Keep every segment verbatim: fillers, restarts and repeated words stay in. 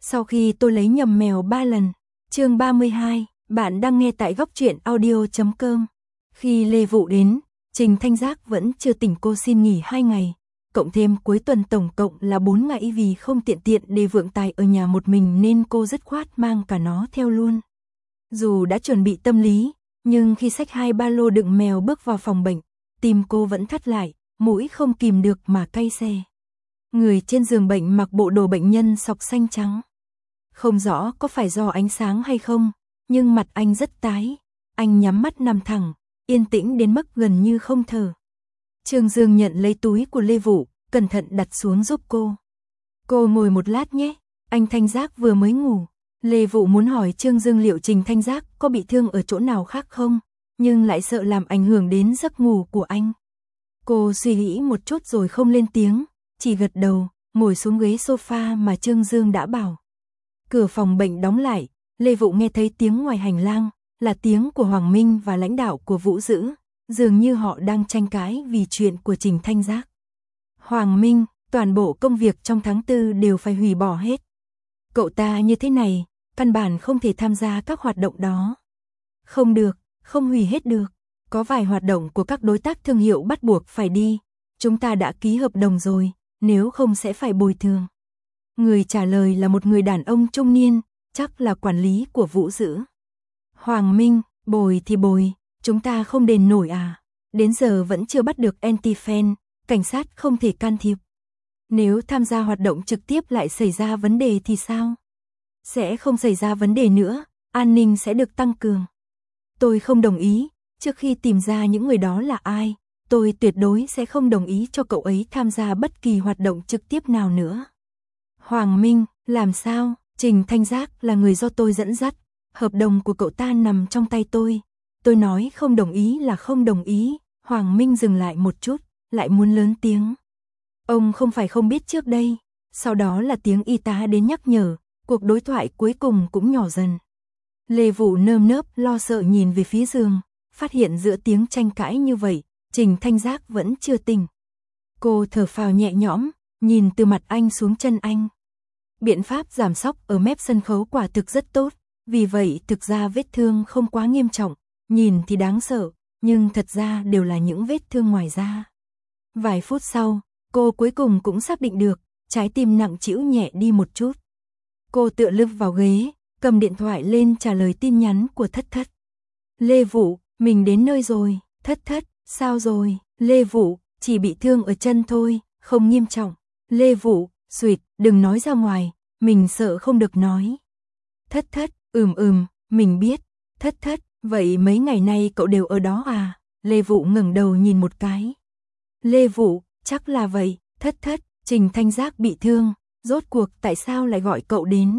Sau khi tôi lấy nhầm mèo ba lần. Chương ba mươi hai, bạn đang nghe tại góc truyện audio chấm com. Khi Lê Vụ đến, Trình Thanh Giác vẫn chưa tỉnh, cô xin nghỉ hai ngày. Cộng thêm cuối tuần tổng cộng là bốn ngày, vì không tiện tiện để Vượng Tài ở nhà một mình nên cô dứt khoát mang cả nó theo luôn. Dù đã chuẩn bị tâm lý, nhưng khi xách hai ba lô đựng mèo bước vào phòng bệnh, tim cô vẫn thắt lại, mũi không kìm được mà cay xè. Người trên giường bệnh mặc bộ đồ bệnh nhân sọc xanh trắng. Không rõ có phải do ánh sáng hay không, nhưng mặt anh rất tái. Anh nhắm mắt nằm thẳng, yên tĩnh đến mức gần như không thở. Trương Dương nhận lấy túi của Lê Vụ, cẩn thận đặt xuống giúp cô. Cô ngồi một lát nhé, anh Thanh Giác vừa mới ngủ. Lê Vụ muốn hỏi Trương Dương liệu Trình Thanh Giác có bị thương ở chỗ nào khác không, nhưng lại sợ làm ảnh hưởng đến giấc ngủ của anh. Cô suy nghĩ một chút rồi không lên tiếng, chỉ gật đầu, ngồi xuống ghế sofa mà Trương Dương đã bảo. Cửa phòng bệnh đóng lại, Lê Vụ nghe thấy tiếng ngoài hành lang, là tiếng của Hoàng Minh và lãnh đạo của Vũ Dữ, dường như họ đang tranh cãi vì chuyện của Trình Thanh Giác. Hoàng Minh, toàn bộ công việc trong tháng tư đều phải hủy bỏ hết. Cậu ta như thế này, căn bản không thể tham gia các hoạt động đó. Không được, không hủy hết được. Có vài hoạt động của các đối tác thương hiệu bắt buộc phải đi. Chúng ta đã ký hợp đồng rồi, nếu không sẽ phải bồi thường. Người trả lời là một người đàn ông trung niên, chắc là quản lý của Vũ Dữ. Hoàng Minh, bồi thì bồi, chúng ta không đền nổi à? Đến giờ vẫn chưa bắt được anti-fan, cảnh sát không thể can thiệp. Nếu tham gia hoạt động trực tiếp lại xảy ra vấn đề thì sao? Sẽ không xảy ra vấn đề nữa, an ninh sẽ được tăng cường. Tôi không đồng ý, trước khi tìm ra những người đó là ai, tôi tuyệt đối sẽ không đồng ý cho cậu ấy tham gia bất kỳ hoạt động trực tiếp nào nữa. Hoàng Minh, làm sao? Trình Thanh Giác là người do tôi dẫn dắt, hợp đồng của cậu ta nằm trong tay tôi. Tôi nói không đồng ý là không đồng ý. Hoàng Minh dừng lại một chút, lại muốn lớn tiếng. Ông không phải không biết trước đây. Sau đó là tiếng y tá đến nhắc nhở, cuộc đối thoại cuối cùng cũng nhỏ dần. Lê Vụ nơm nớp lo sợ nhìn về phía giường, phát hiện giữa tiếng tranh cãi như vậy, Trình Thanh Giác vẫn chưa tỉnh. Cô thở phào nhẹ nhõm, nhìn từ mặt anh xuống chân anh. Biện pháp giảm sóc ở mép sân khấu quả thực rất tốt, vì vậy thực ra vết thương không quá nghiêm trọng, nhìn thì đáng sợ, nhưng thật ra đều là những vết thương ngoài da. Vài phút sau, cô cuối cùng cũng xác định được, trái tim nặng trĩu nhẹ đi một chút. Cô tựa lưng vào ghế, cầm điện thoại lên trả lời tin nhắn của Thất Thất. Lê Vụ, mình đến nơi rồi. Thất Thất, sao rồi? Lê Vụ, chỉ bị thương ở chân thôi, không nghiêm trọng. Lê Vụ, xuyệt, đừng nói ra ngoài, mình sợ không được nói. Thất Thất, ừm ừm, mình biết. Thất Thất, vậy mấy ngày nay cậu đều ở đó à? Lê Vụ ngẩng đầu nhìn một cái. Lê Vụ, chắc là vậy. Thất Thất, Trình Thanh Giác bị thương, rốt cuộc tại sao lại gọi cậu đến?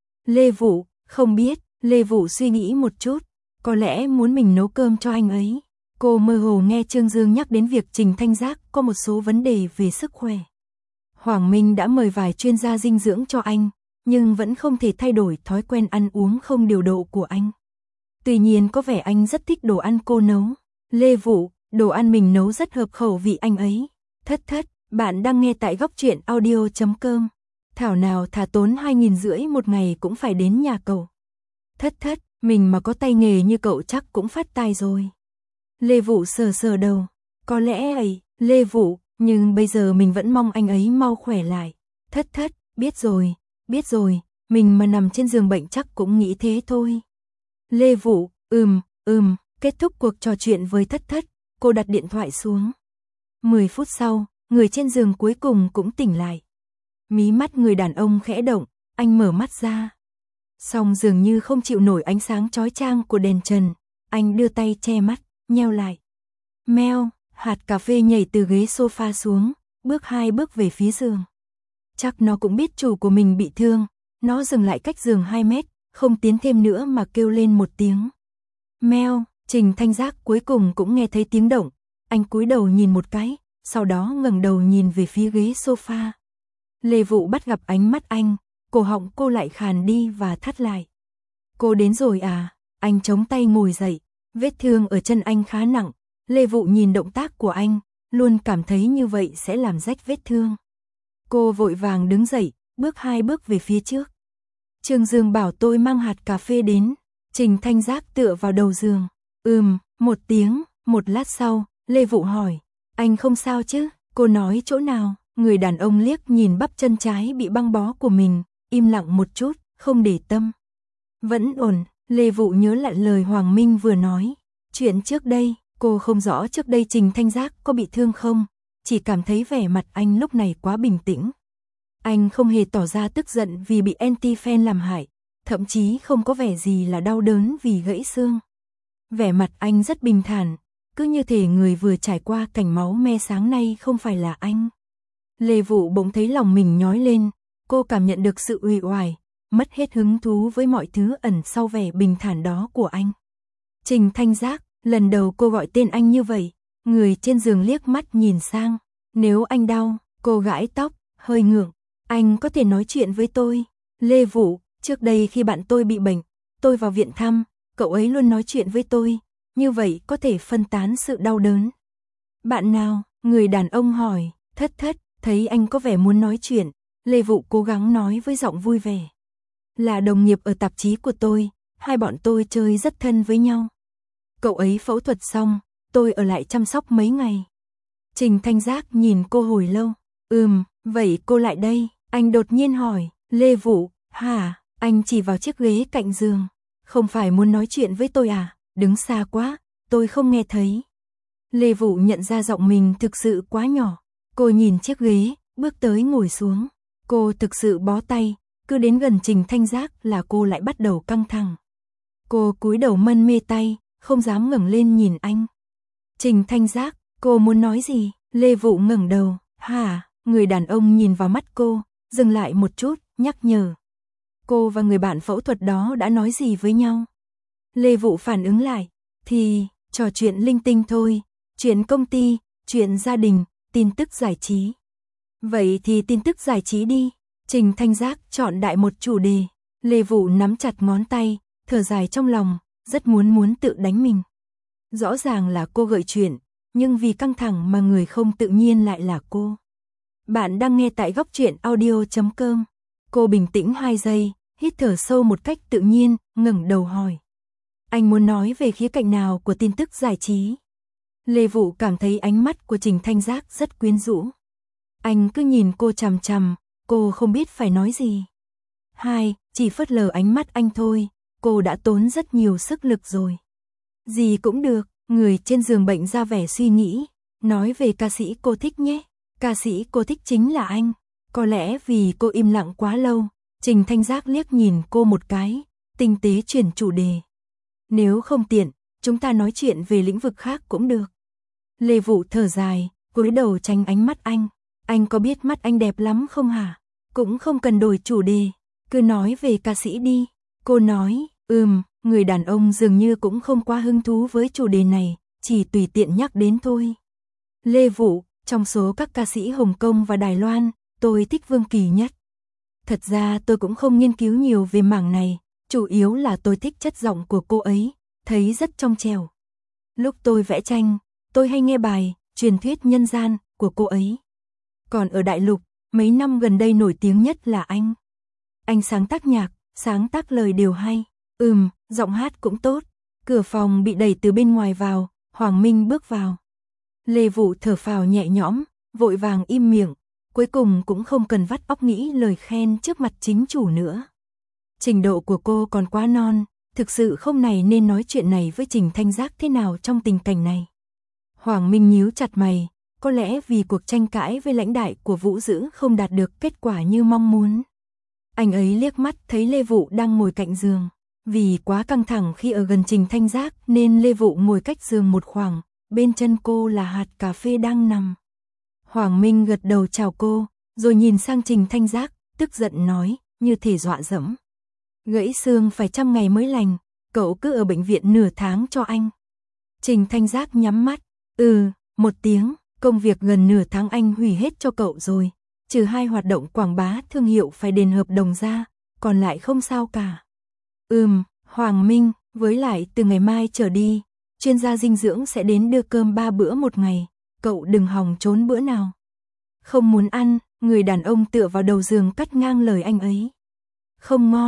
Lê Vụ, không biết. Lê Vụ suy nghĩ một chút, có lẽ muốn mình nấu cơm cho anh ấy. Cô mơ hồ nghe Trương Dương nhắc đến việc Trình Thanh Giác có một số vấn đề về sức khỏe. Hoàng Minh đã mời vài chuyên gia dinh dưỡng cho anh, nhưng vẫn không thể thay đổi thói quen ăn uống không điều độ của anh. Tuy nhiên có vẻ anh rất thích đồ ăn cô nấu. Lê Vụ, đồ ăn mình nấu rất hợp khẩu vị anh ấy. Thất Thất, bạn đang nghe tại góc truyện audio chấm com. Thảo nào thà tốn hai nghìn rưỡi một ngày cũng phải đến nhà cậu. Thất Thất, mình mà có tay nghề như cậu chắc cũng phát tài rồi. Lê Vụ sờ sờ đầu, có lẽ ấy, Lê Vụ, nhưng bây giờ mình vẫn mong anh ấy mau khỏe lại. Thất Thất, biết rồi, biết rồi, mình mà nằm trên giường bệnh chắc cũng nghĩ thế thôi. Lê Vụ, ừm, ừm, kết thúc cuộc trò chuyện với Thất Thất, cô đặt điện thoại xuống. Mười phút sau, người trên giường cuối cùng cũng tỉnh lại. Mí mắt người đàn ông khẽ động, anh mở mắt ra. Song dường như không chịu nổi ánh sáng chói chang của đèn trần, anh đưa tay che mắt, nheo lại. Meo, hạt cà phê nhảy từ ghế sofa xuống, bước hai bước về phía giường. Chắc nó cũng biết chủ của mình bị thương, nó dừng lại cách giường hai mét, không tiến thêm nữa mà kêu lên một tiếng. Meo, Trình Thanh Giác cuối cùng cũng nghe thấy tiếng động, anh cúi đầu nhìn một cái, sau đó ngẩng đầu nhìn về phía ghế sofa. Lê Vụ bắt gặp ánh mắt anh, cổ họng cô lại khàn đi và thắt lại. Cô đến rồi à? Anh chống tay ngồi dậy, vết thương ở chân anh khá nặng. Lê Vụ nhìn động tác của anh, luôn cảm thấy như vậy sẽ làm rách vết thương. Cô vội vàng đứng dậy, bước hai bước về phía trước. Trương Dương bảo tôi mang hạt cà phê đến. Trình Thanh Giác tựa vào đầu giường. Ừm, một tiếng, một lát sau, Lê Vụ hỏi. Anh không sao chứ? Cô nói chỗ nào? Người đàn ông liếc nhìn bắp chân trái bị băng bó của mình, im lặng một chút, không để tâm. Vẫn ổn, Lê Vụ nhớ lại lời Hoàng Minh vừa nói. Chuyện trước đây, cô không rõ trước đây Trình Thanh Giác có bị thương không, chỉ cảm thấy vẻ mặt anh lúc này quá bình tĩnh. Anh không hề tỏ ra tức giận vì bị anti-fan làm hại, thậm chí không có vẻ gì là đau đớn vì gãy xương. Vẻ mặt anh rất bình thản, cứ như thể người vừa trải qua cảnh máu me sáng nay không phải là anh. Lê Vụ bỗng thấy lòng mình nhói lên, cô cảm nhận được sự uể oải, mất hết hứng thú với mọi thứ ẩn sau vẻ bình thản đó của anh. Trình Thanh Giác, lần đầu cô gọi tên anh như vậy, người trên giường liếc mắt nhìn sang. Nếu anh đau, cô gãi tóc, hơi ngượng. Anh có thể nói chuyện với tôi. Lê Vụ, trước đây khi bạn tôi bị bệnh, tôi vào viện thăm, cậu ấy luôn nói chuyện với tôi, như vậy có thể phân tán sự đau đớn. Bạn nào? Người đàn ông hỏi. Thất Thất, thấy anh có vẻ muốn nói chuyện, Lê Vụ cố gắng nói với giọng vui vẻ. Là đồng nghiệp ở tạp chí của tôi, hai bọn tôi chơi rất thân với nhau. Cậu ấy phẫu thuật xong, tôi ở lại chăm sóc mấy ngày. Trình Thanh Giác nhìn cô hồi lâu. Ừm, vậy cô lại đây, anh đột nhiên hỏi. Lê Vụ, hả? Anh chỉ vào chiếc ghế cạnh giường. Không phải muốn nói chuyện với tôi à? Đứng xa quá, tôi không nghe thấy. Lê Vụ nhận ra giọng mình thực sự quá nhỏ. Cô nhìn chiếc ghế, bước tới ngồi xuống. Cô thực sự bó tay, cứ đến gần Trình Thanh Giác là cô lại bắt đầu căng thẳng. Cô cúi đầu mân mê tay, không dám ngẩng lên nhìn anh. Trình Thanh Giác, cô muốn nói gì? Lê Vụ ngẩng đầu. Hả? Người đàn ông nhìn vào mắt cô, dừng lại một chút, nhắc nhở. Cô và người bạn phẫu thuật đó đã nói gì với nhau? Lê Vụ phản ứng lại. Thì, trò chuyện linh tinh thôi. Chuyện công ty, chuyện gia đình, tin tức giải trí. Vậy thì tin tức giải trí đi. Trình Thanh Giác chọn đại một chủ đề. Lê Vụ nắm chặt ngón tay, thở dài trong lòng, rất muốn muốn tự đánh mình. Rõ ràng là cô gợi chuyện, nhưng vì căng thẳng mà người không tự nhiên lại là cô. Bạn đang nghe tại góc truyện audio chấm com. Cô bình tĩnh hai giây, hít thở sâu một cách tự nhiên, ngẩng đầu hỏi. Anh muốn nói về khía cạnh nào của tin tức giải trí? Lê Vụ cảm thấy ánh mắt của Trình Thanh Giác rất quyến rũ. Anh cứ nhìn cô chằm chằm, cô không biết phải nói gì. Hai, chỉ phớt lờ ánh mắt anh thôi, cô đã tốn rất nhiều sức lực rồi. Gì cũng được, người trên giường bệnh ra vẻ suy nghĩ, nói về ca sĩ cô thích nhé. Ca sĩ cô thích chính là anh. Có lẽ vì cô im lặng quá lâu, Trình Thanh Giác liếc nhìn cô một cái, tinh tế chuyển chủ đề. Nếu không tiện, chúng ta nói chuyện về lĩnh vực khác cũng được. Lê Vụ thở dài, cúi đầu tránh ánh mắt anh. Anh có biết mắt anh đẹp lắm không hả? Cũng không cần đổi chủ đề, cứ nói về ca sĩ đi. Cô nói, ừm, người đàn ông dường như cũng không quá hứng thú với chủ đề này, chỉ tùy tiện nhắc đến thôi. Lê Vụ, trong số các ca sĩ Hồng Kông và Đài Loan, tôi thích Vương Kỳ nhất. Thật ra tôi cũng không nghiên cứu nhiều về mảng này, chủ yếu là tôi thích chất giọng của cô ấy, thấy rất trong trẻo. Lúc tôi vẽ tranh, tôi hay nghe bài Truyền thuyết nhân gian của cô ấy. Còn ở đại lục, mấy năm gần đây nổi tiếng nhất là anh. Anh sáng tác nhạc, sáng tác lời đều hay. Ừm, giọng hát cũng tốt. Cửa phòng bị đẩy từ bên ngoài vào, Hoàng Minh bước vào. Lê Vụ thở phào nhẹ nhõm, vội vàng im miệng, cuối cùng cũng không cần vắt óc nghĩ lời khen trước mặt chính chủ nữa. Trình độ của cô còn quá non, thực sự không này nên nói chuyện này với Trình Thanh Giác thế nào trong tình cảnh này. Hoàng Minh nhíu chặt mày, có lẽ vì cuộc tranh cãi với lãnh đại của Vũ Dữ không đạt được kết quả như mong muốn. Anh ấy liếc mắt thấy Lê Vụ đang ngồi cạnh giường, vì quá căng thẳng khi ở gần Trình Thanh Giác nên Lê Vụ ngồi cách giường một khoảng, bên chân cô là hạt cà phê đang nằm. Hoàng Minh gật đầu chào cô, rồi nhìn sang Trình Thanh Giác, tức giận nói, như thể dọa dẫm. Gãy xương phải trăm ngày mới lành, cậu cứ ở bệnh viện nửa tháng cho anh. Trình Thanh Giác nhắm mắt, ừ, một tiếng, công việc gần nửa tháng anh hủy hết cho cậu rồi, trừ hai hoạt động quảng bá thương hiệu phải đền hợp đồng ra, còn lại không sao cả. Ừm, Hoàng Minh, với lại từ ngày mai trở đi, chuyên gia dinh dưỡng sẽ đến đưa cơm ba bữa một ngày, cậu đừng hòng trốn bữa nào. Không muốn ăn, người đàn ông tựa vào đầu giường cắt ngang lời anh ấy. Không ngon,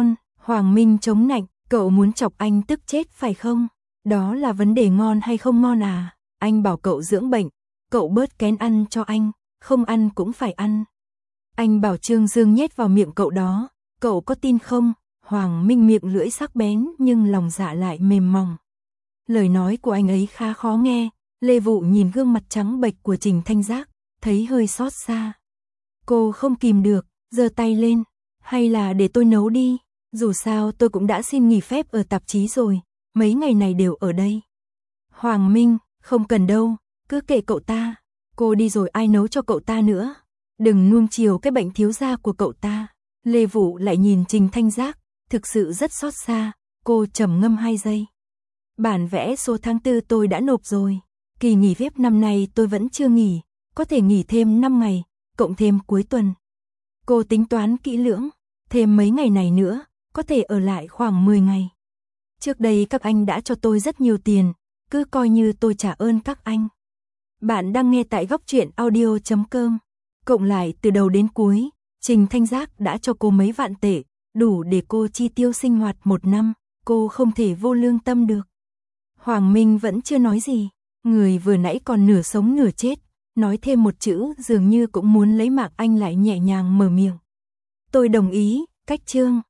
Hoàng Minh chống nạnh, cậu muốn chọc anh tức chết phải không? Đó là vấn đề ngon hay không ngon à? Anh bảo cậu dưỡng bệnh, cậu bớt kén ăn cho anh, không ăn cũng phải ăn. Anh bảo Trương Dương nhét vào miệng cậu đó, cậu có tin không? Hoàng Minh miệng lưỡi sắc bén nhưng lòng dạ lại mềm mỏng. Lời nói của anh ấy khá khó nghe, Lê Vụ nhìn gương mặt trắng bệch của Trình Thanh Giác, thấy hơi xót xa. Cô không kìm được, giơ tay lên, hay là để tôi nấu đi, dù sao tôi cũng đã xin nghỉ phép ở tạp chí rồi, mấy ngày này đều ở đây. Hoàng Minh, không cần đâu, cứ kệ cậu ta, cô đi rồi ai nấu cho cậu ta nữa, đừng nuông chiều cái bệnh thiếu gia của cậu ta. Lê Vụ lại nhìn Trình Thanh Giác, thực sự rất xót xa, cô trầm ngâm hai giây. Bản vẽ số tháng tư tôi đã nộp rồi, kỳ nghỉ phép năm nay tôi vẫn chưa nghỉ, có thể nghỉ thêm năm ngày, cộng thêm cuối tuần. Cô tính toán kỹ lưỡng, thêm mấy ngày này nữa, có thể ở lại khoảng mười ngày. Trước đây các anh đã cho tôi rất nhiều tiền, cứ coi như tôi trả ơn các anh. Bạn đang nghe tại góc truyện audio chấm com. Cộng lại từ đầu đến cuối, Trình Thanh Giác đã cho cô mấy vạn tệ, đủ để cô chi tiêu sinh hoạt một năm, cô không thể vô lương tâm được. Hoàng Minh vẫn chưa nói gì, người vừa nãy còn nửa sống nửa chết, nói thêm một chữ dường như cũng muốn lấy mạng anh lại nhẹ nhàng mở miệng. Tôi đồng ý, cách Trương.